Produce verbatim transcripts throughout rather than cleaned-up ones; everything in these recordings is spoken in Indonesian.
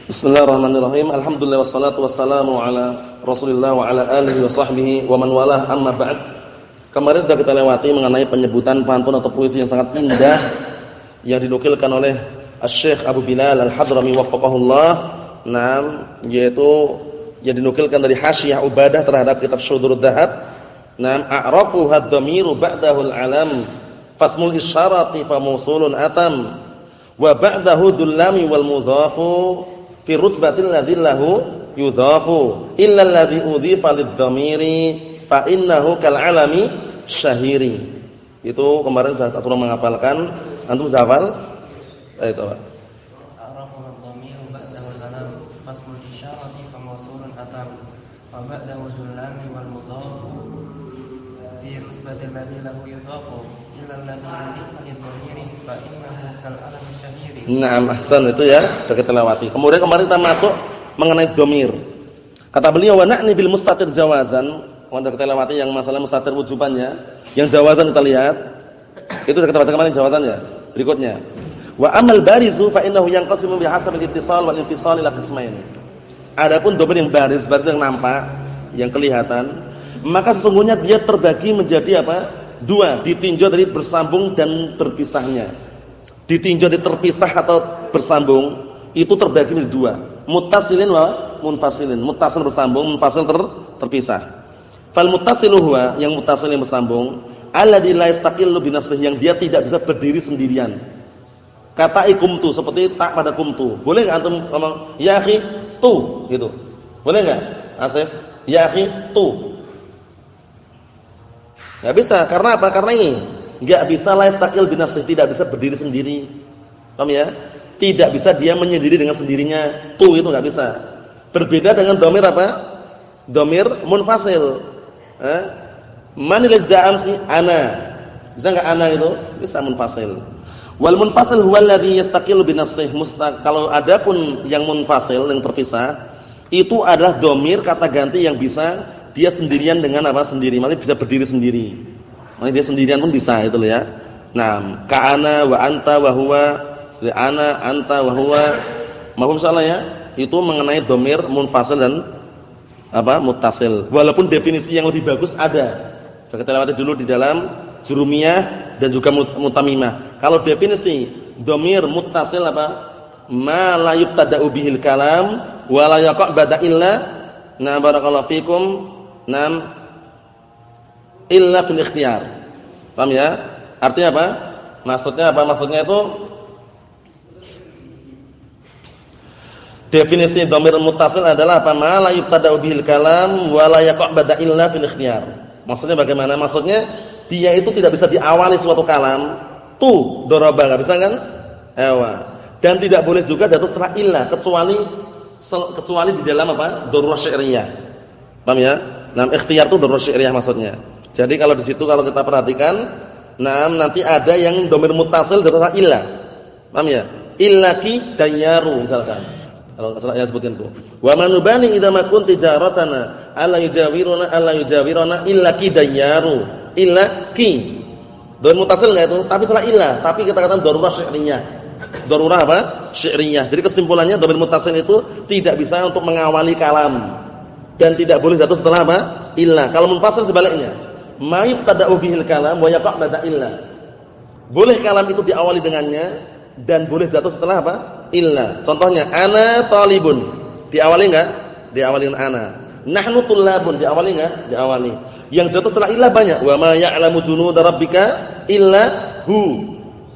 Bismillahirrahmanirrahim. Alhamdulillah wassalatu wassalamu ala Rasulillah wa ala alihi wa sahbihi wa man walah, amma ba'd. Kemarin sudah kita lewati mengenai penyebutan pantun atau puisi yang sangat indah yang dinukilkan oleh Asy-Syaikh Abu Bilal Al-Hadrami waffaqahullah. Naam, yaitu yang dinukilkan dari Hasyiah Ubadah terhadap kitab Syudurud Dhahab. Naam, a'rafu had-dhamiru ba'dahu al-alam fasmul isyarati fa mausulun atam wa ba'dahu dullami wal mudhafu fi rutbatil ladzi lahu yudhafu illa alladzi udhifa lid-dhamiri fa innahu kal alami syahiri. Itu kemarin sudah sudah menghafalkan. Antum sudah hafal? Ayo coba. A'rafu ad-dhamiru ba'dahu al-alam fasmul isyarati fa mawsulun atam wa ba'dahu dullami wal mudhafu fi rutbatil ladzi lahu yudhafu illa alladzi udhifa lid-dhamiri fa innahu kal alami syahiri. Naam, ahsan, itu ya sudah kita lewati. Kemudian kemarin kita masuk mengenai dhamir. Kata beliau wa na'ni bil mustatir jawazan. Sudah kita lewati yang masalah mustatir wujubannya. Yang jawazan kita lihat. Itu sudah kita baca kemarin jawazannya. Berikutnya. Wa amal barizu fa innahu yanqasimu bihasabil ittisal wal infisal ila qismain. Adapun dhamir yang baris, baris yang nampak, yang kelihatan, maka sesungguhnya dia terbagi menjadi apa? Dua, ditinjau dari bersambung dan terpisahnya. Ditinjau dari terpisah atau bersambung itu terbagi menjadi dua, muttasilin wa munfasilin. Muttasil bersambung, munfasil ter, terpisah. Fal muttasilu huwa, yang muttasil yang bersambung, alladzi la yastaqillu bi nafsihi, yang dia tidak bisa berdiri sendirian. Kata ikumtu, seperti tak pada kumtu. Boleh enggak antum ngomong ya akhi tu gitu? Boleh enggak? Asif, ya akhi tu. Enggak bisa, karena apa? Karena ini enggak bisa la yastaqil bi nafsihi, tidak bisa berdiri sendiri. Paham ya? Tidak bisa dia menyendiri dengan sendirinya. Tu itu enggak bisa. Berbeda dengan dhamir apa? Dhamir munfasil. Eh? Manil ja'am si ana. Bisa enggak ana itu? Bisa munfasil. Wal munfasil huwa alladhi yastaqilu bi nafsihi mustaq. Kalau adapun yang munfasil yang terpisah, itu adalah dhamir kata ganti yang bisa dia sendirian dengan apa? Sendiri. Maksudnya bisa berdiri sendiri. Maksudnya dia sendirian pun bisa itu loh ya. Nah, ka'ana wa anta wa huwa, ana anta wa huwa. Mahfum salah ya? Itu mengenai dhamir munfasil dan apa? Muttasil. Walaupun definisi yang lebih bagus ada. Sudah kita lewati dulu di dalam Jurumiyah dan juga Mutamimah. Kalau definisi dhamir muttasil apa? Ma la yubtada'u bihil kalam wa la yaqa' ba'da illa. Na barakallahu fikum. Nam illa fil ikhtiyar. Paham ya? Artinya apa? Maksudnya apa? Maksudnya itu definisi dhamir muttasil adalah apa? Ma la yubtada'u bihil kalam wa la yaqa' ba'da illa fil ikhtiyar. Maksudnya bagaimana? Maksudnya dia itu tidak bisa diawali suatu kalam. Tu daraba, enggak bisa kan? Ewa. Dan tidak boleh juga jatuh setelah illah kecuali kecuali di dalam apa? Darurah syi'riyah. Paham ya? Nah, ikhtiyar itu darurah syi'riyah maksudnya. Jadi kalau di situ kalau kita perhatikan, nah nanti ada yang dhamir muttasil jatuh setelah illah. Paham ya? Illaki dayaru misalkan. Kalau salah ya sebutin tuh. Wa manubani idza ma kunti jaratana alla yujawiruna alla yujawiruna illaki dayaru. Illaki. Dhamir muttasil enggak itu? Tapi setelah illah, tapi kita katakan darurah syi'riyah. Darurah apa? Syi'riyah. Jadi kesimpulannya dhamir muttasil itu tidak bisa untuk mengawali kalam dan tidak boleh jatuh setelah apa? Illah. Kalau munfasil sebaliknya. Ma yubtada'u bihil kalam wa yaqa' ba'da illah. Boleh kalam itu diawali dengannya dan boleh jatuh setelah apa? Illah. Contohnya ana talibun. Diawali enggak? Diawali dengan ana. Nahnu tullabun. Diawali enggak? Diawali. Yang jatuh setelah illah banyak. Wa ma ya'lamu junuda rabbika illa hu.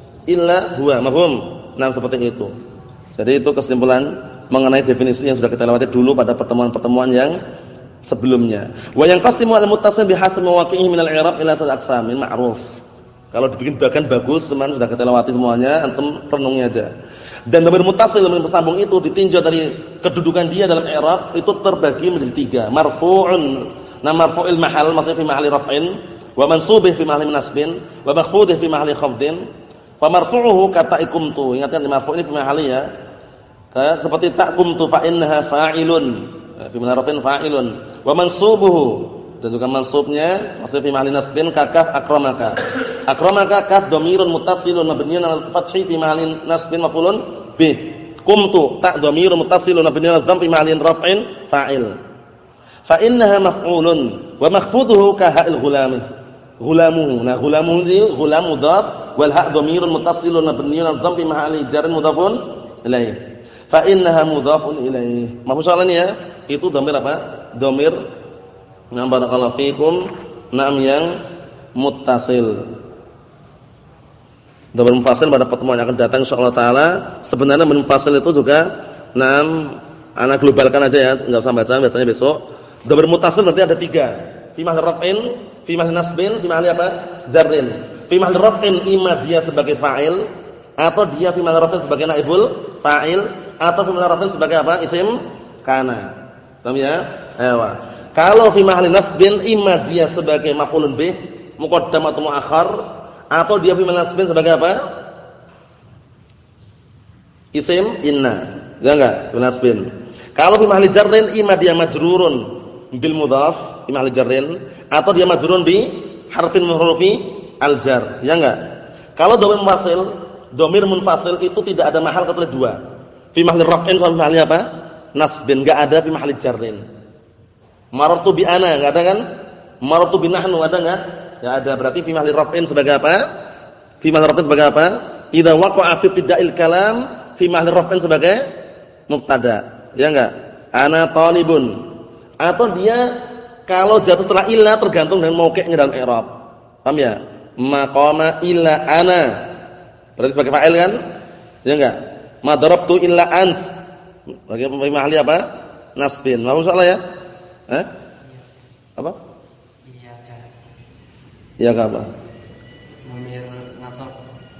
Illa huwa. Mafhum? Nah, seperti itu. Jadi itu kesimpulan mengenai definisi yang sudah kita lewati dulu pada pertemuan-pertemuan yang sebelumnya. Wa yanqasimu al-muttasil bihasab mawaqi'ihi min al-i'rab ila thalath aqsamin ma'ruf. Kalau dibikin bagan bagus, teman sudah kita lewati semuanya, antum renungi aja. Dan dhamir muttasil dhamir bersambung itu ditinjau dari kedudukan dia dalam i'rab itu terbagi menjadi tiga. Marfu'un, nah marfu'il mahal maksudnya fi mahalli raf'in, wa mansubih fi mahalli nasbin, wa makhfudih fi mahalli khafdin. Fa marfu'uhu kata ikumtu. Ingatkan di marfu' ini fi mahalli ya. Kayak seperti takumtu fa innaha fa'ilun. Fi mahalli raf'in fa'ilun. Wa mansubuhu dan juga mansubnya maksudnya fi mahalli nasbin kakaf akramaka. Akramaka kaf dhamirun muttasilun mabniun 'alal fathi fi mahalli nasbin maf'ulun bih. Qumtu ta dhamirun muttasilun mabniun 'ala dhammi ma'alin raf'in fa'il. Fa innaha maf'ulun wa makhfuduhu ka ha'il ghulami. Ghulamuhu. Nah, ghulamuhu ini ghulam mudhaf wal ha' dhamirun muttasilun mabniun 'ala dhammi ma'alin jarrin mudhafun ilaih. Fa innaha mudhafun ilaih. Mahfuz soalan ya? Itu dhamir apa? Dhamir na barakallahu fikum nam yang muttasil. Dhamir mufasil pada pertemuan yang akan datang insyaallah taala. Sebenarnya mufasil itu juga nam ana globalkan aja ya, enggak usah baca, bacanya besok. Dhamir muttasil berarti ada tiga. Fi mahall raf'in, fi mahall nasbin, fi mahall apa? Jarrin. Fi mahall raf'in imma dia sebagai fa'il atau dia fi mahall raf'in sebagai naibul fa'il atau fi mahall raf'in sebagai apa? Isim kana. Paham ya? Ewa. Kalau fi mahall nasbin imma dia sebagai maf'ulun bih, muqaddam atau muakhar, atau dia fi mahall nasbin sebagai apa? Isim inna. Ya enggak? Fi nasbin. Kalau fi mahall jarrin imma dia majrurun bil mudhaf, fi mahall jarrin, atau dia majrurun bi harfin min hurufi al jar. Ya enggak? Kalau dhamir munfasil, dhamir munfasil itu tidak ada mahal kecuali dua. Fi mahall raf'in sama fi mahall apa? Nasbin, enggak ada fi mahall jarrin. Marartu bi ana, enggak ada kan? Marartu bi nahnu, ada enggak? Enggak ada. Berarti fi mahall raf'in sebagai apa? Fi mahall raf'in sebagai apa? Idza waqa'a fi ibtida'il kalam fi mahall raf'in sebagai mubtada. Ya enggak? Ana talibun. Atau dia kalau jatuh setelah illa tergantung dengan mauqi'nya dalam i'rab. Paham ya? Maqama illa ana. Berarti sebagai fa'il kan? Ya enggak? Ma darabtu illa ants. Bagi mahali apa? Nasbin. Mau salah ya? Eh? Apa? Iyaka. Iyaka apa? Dhamir nasab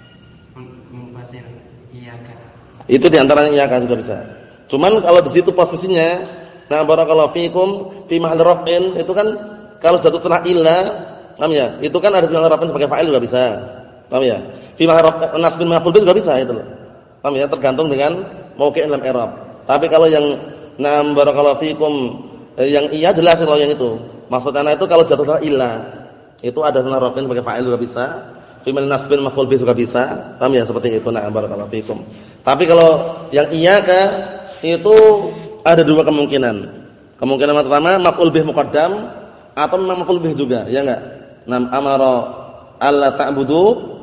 munfasil. Iyaka. Itu di antaranya iyaka juga bisa. Cuman kalau di situ posisinya, nah barakallahu fikum fi mahall raf'in itu kan kalau jatuh setelah illa, paham ya? Itu kan ada mahall raf'in sebagai fa'il juga bisa. Paham ya? Fi mahall raf'in nasbin maf'ul bih juga bisa itu loh. Paham ya? Tergantung dengan mauqi' dalam i'rab. Tapi kalau yang nah barakallahu fikum yang iya jelas kalau yang itu. Maksudnya itu kalau jatuh setelah illa, itu ada mahall raf'in sebagai fa'il juga bisa. Fi mahall nasbin maf'ul bih juga bisa. Paham ya? Seperti itu. Nah barakallahu fikum. Tapi kalau yang iyaka itu ada dua kemungkinan. Kemungkinan pertama maf'ul bih muqaddam atau maf'ul bih juga, ya enggak? Nam amara alla ta'budu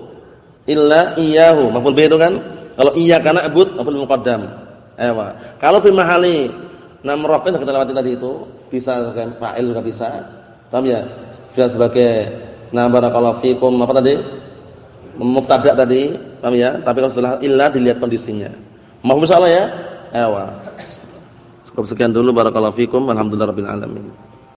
illa iyyahu. Maf'ul bih itu kan kalau iyyaka na'bud maf'ul muqaddam. Ewa. Kalau fi mahali nam raf'in kita lewati tadi itu bisa sebagai fa'il juga bisa. Paham ya? Bisa sebagai na barakallahu fikum apa tadi? Mubtada tadi, paham ya? Tapi kalau setelah illa dilihat kondisinya. Mohon salah ya. Ewa. Cukup sekian dulu barakallahu fikum. Alhamdulillahirabbil alamin.